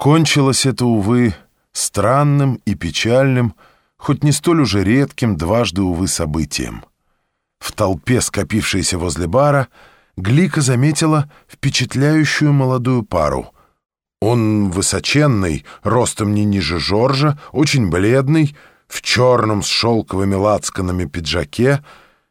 Кончилось это, увы, странным и печальным, хоть не столь уже редким дважды, увы, событием. В толпе, скопившейся возле бара, Глика заметила впечатляющую молодую пару. Он высоченный, ростом не ниже Жоржа, очень бледный, в черном с шелковыми лацканами пиджаке,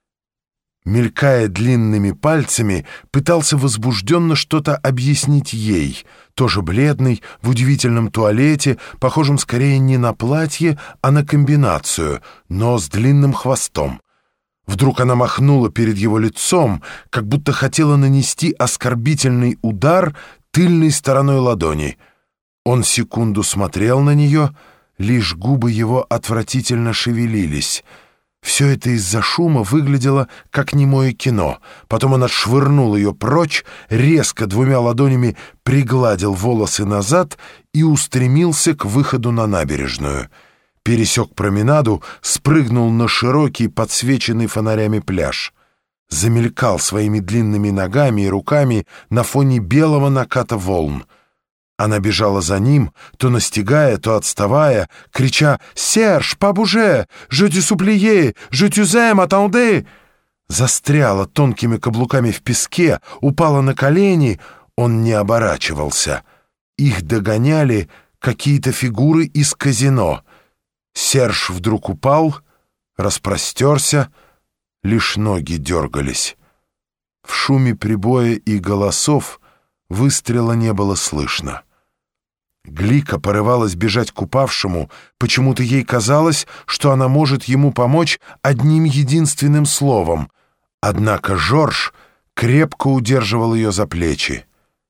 мелькая длинными пальцами, пытался возбужденно что-то объяснить ей, тоже бледный, в удивительном туалете, похожем скорее не на платье, а на комбинацию, но с длинным хвостом. Вдруг она махнула перед его лицом, как будто хотела нанести оскорбительный удар тыльной стороной ладони. Он секунду смотрел на нее, лишь губы его отвратительно шевелились. Все это из-за шума выглядело как немое кино. Потом он отшвырнул ее прочь, резко двумя ладонями пригладил волосы назад и устремился к выходу на набережную. Пересек променаду, спрыгнул на широкий, подсвеченный фонарями пляж. Замелькал своими длинными ногами и руками на фоне белого наката волн. Она бежала за ним, то настигая, то отставая, крича «Серж, пабуже! Je te supplie! Je t'aime, attendez!» Застряла тонкими каблуками в песке, упала на колени. Он не оборачивался. Их догоняли какие-то фигуры из казино. Серж вдруг упал, распростерся, лишь ноги дергались. В шуме прибоя и голосов выстрела не было слышно. Глика порывалась бежать к упавшему, почему-то ей казалось, что она может ему помочь одним единственным словом. Однако Жорж крепко удерживал ее за плечи.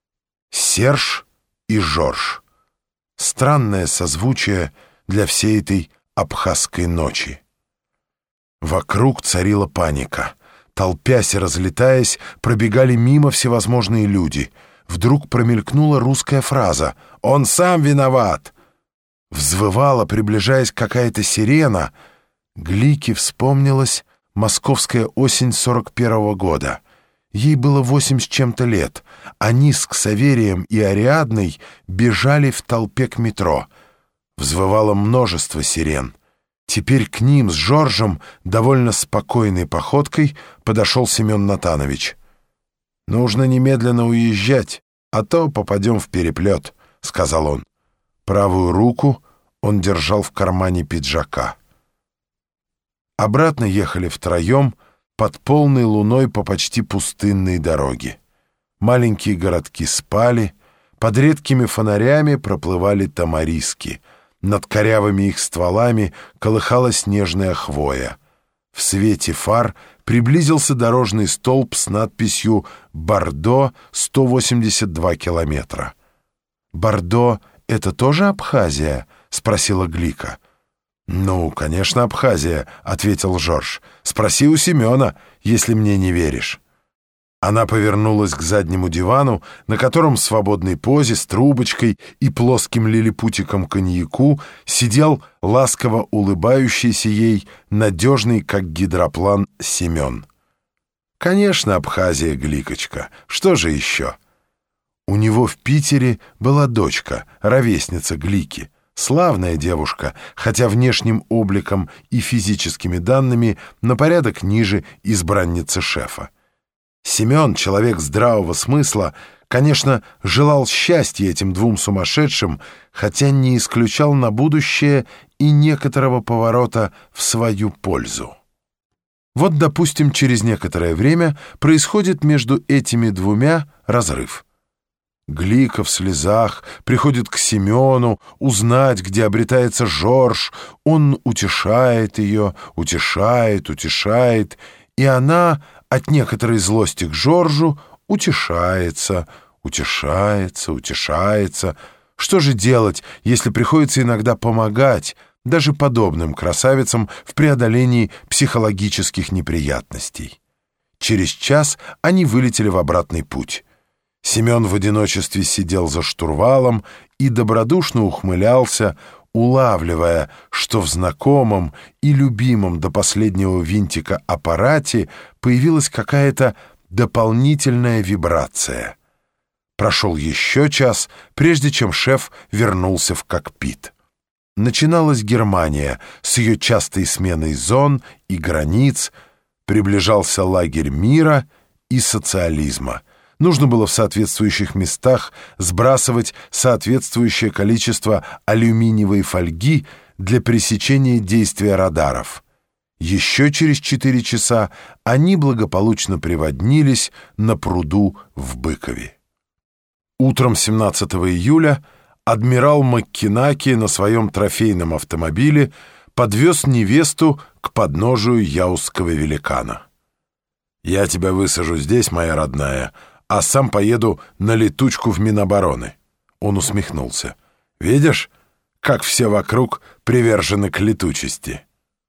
Серж и Жорж. Странное созвучие для всей этой абхазской ночи. Вокруг царила паника. Толпясь и разлетаясь, пробегали мимо всевозможные люди. Вдруг промелькнула русская фраза «Он сам виноват!». Взвывала, приближаясь, какая-то сирена. Глике вспомнилась московская осень 41-го года. Ей было 8 с чем-то лет. Они с Ксаверием и Ариадной бежали в толпе к метро. Взвывало множество сирен. Теперь к ним с Жоржем довольно спокойной походкой подошел Семен Натанович. «Нужно немедленно уезжать, а то попадем в переплет», — сказал он. Правую руку он держал в кармане пиджака. Обратно ехали втроем под полной луной по почти пустынной дороге. Маленькие городки спали, под редкими фонарями проплывали тамариски. Над корявыми их стволами колыхалась нежная хвоя. В свете фар приблизился дорожный столб с надписью «Бордо, 182 километра». «Бордо — это тоже Абхазия?» — спросила Глика. «Ну, конечно, Абхазия», — ответил Жорж. «Спроси у Семена, если мне не веришь». Она повернулась к заднему дивану, на котором в свободной позе с трубочкой и плоским лилипутиком коньяку сидел ласково улыбающийся ей, надежный, как гидроплан, Семен. «Конечно, Абхазия, Гликочка. Что же еще?» У него в Питере была дочка, ровесница Глики. Славная девушка, хотя внешним обликом и физическими данными на порядок ниже избранницы шефа. Семен, человек здравого смысла, конечно, желал счастья этим двум сумасшедшим, хотя не исключал на будущее и некоторого поворота в свою пользу. Вот, допустим, через некоторое время происходит между этими двумя разрыв. Глика в слезах приходит к Семену узнать, где обретается Жорж. Он утешает ее, утешает, и она от некоторой злости к Жоржу утешается. Что же делать, если приходится иногда помогать даже подобным красавицам в преодолении психологических неприятностей? Через час они вылетели в обратный путь. Семен в одиночестве сидел за штурвалом и добродушно ухмылялся, улавливая, что в знакомом и любимом до последнего винтика аппарате появилась какая-то дополнительная вибрация. Прошел еще час, прежде чем шеф вернулся в кокпит. Начиналась Германия с ее частой сменой зон и границ, приближался лагерь мира и социализма. Нужно было в соответствующих местах сбрасывать соответствующее количество алюминиевой фольги для пресечения действия радаров. Еще через 4 часа они благополучно приводнились на пруду в Быкове. Утром 17 июля адмирал Маккинаки на своем трофейном автомобиле подвез невесту к подножию Яузского великана. «Я тебя высажу здесь, моя родная, а сам поеду на летучку в Минобороны». Он усмехнулся. «Видишь, как все вокруг привержены к летучести?»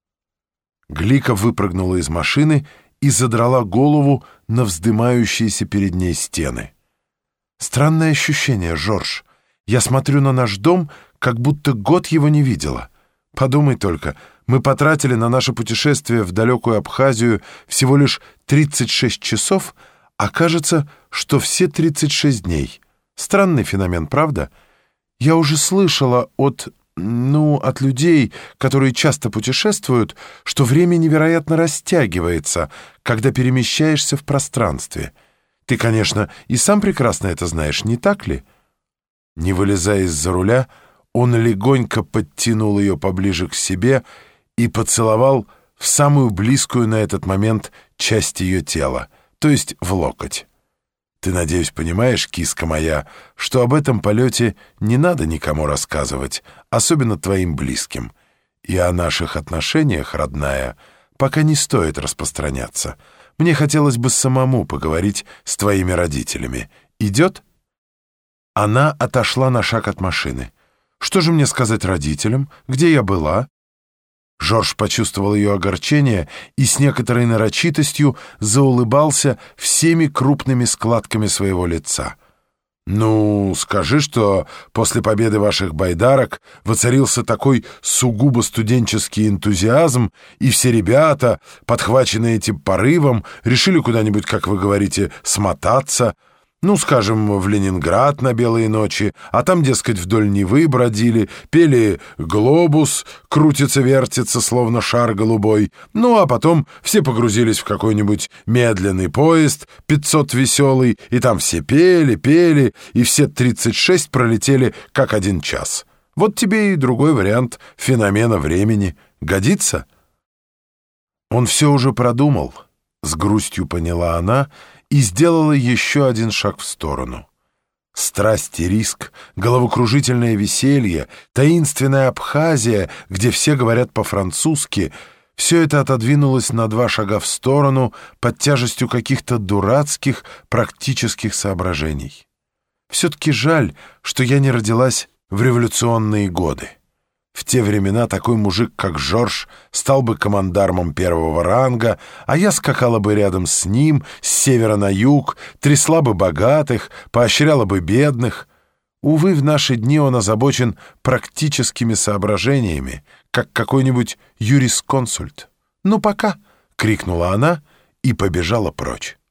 Глика выпрыгнула из машины и задрала голову на вздымающиеся перед ней стены. «Странное ощущение, Жорж. Я смотрю на наш дом, как будто год его не видела. Подумай только, мы потратили на наше путешествие в далекую Абхазию всего лишь 36 часов, а кажется, что все 36 дней. Странный феномен, правда? Я уже слышала от людей, которые часто путешествуют, что время невероятно растягивается, когда перемещаешься в пространстве. Ты, конечно, и сам прекрасно это знаешь, не так ли?» Не вылезая из-за руля, он легонько подтянул ее поближе к себе и поцеловал в самую близкую на этот момент часть ее тела, то есть в локоть. «Ты, надеюсь, понимаешь, киска моя, что об этом полете не надо никому рассказывать, особенно твоим близким. И о наших отношениях, родная, пока не стоит распространяться. Мне хотелось бы самому поговорить с твоими родителями. Идет?» Она отошла на шаг от машины. «Что же мне сказать родителям? Где я была?» Жорж почувствовал ее огорчение и с некоторой нарочитостью заулыбался всеми крупными складками своего лица. «Ну, скажи, что после победы ваших байдарок воцарился такой сугубо студенческий энтузиазм, и все ребята, подхваченные этим порывом, решили куда-нибудь, как вы говорите, смотаться. Ну, скажем, в Ленинград на белые ночи, а там, дескать, вдоль Невы бродили, пели «Глобус», крутится-вертится, словно шар голубой. Ну, а потом все погрузились в какой-нибудь медленный поезд, 500 веселый, и там все пели, и все 36 пролетели как 1 час. Вот тебе и другой вариант феномена времени. Годится?» Он все уже продумал, с грустью поняла она, и сделала еще 1 шаг в сторону. Страсть и риск, головокружительное веселье, таинственная Абхазия, где все говорят по-французски — все это отодвинулось на 2 шага в сторону под тяжестью каких-то дурацких практических соображений. Все-таки жаль, что я не родилась в революционные годы. В те времена такой мужик, как Жорж, стал бы командармом 1-го ранга, а я скакала бы рядом с ним, с севера на юг, трясла бы богатых, поощряла бы бедных. Увы, в наши дни он озабочен практическими соображениями, как какой-нибудь юрисконсульт. «Ну, пока!» — крикнула она и побежала прочь.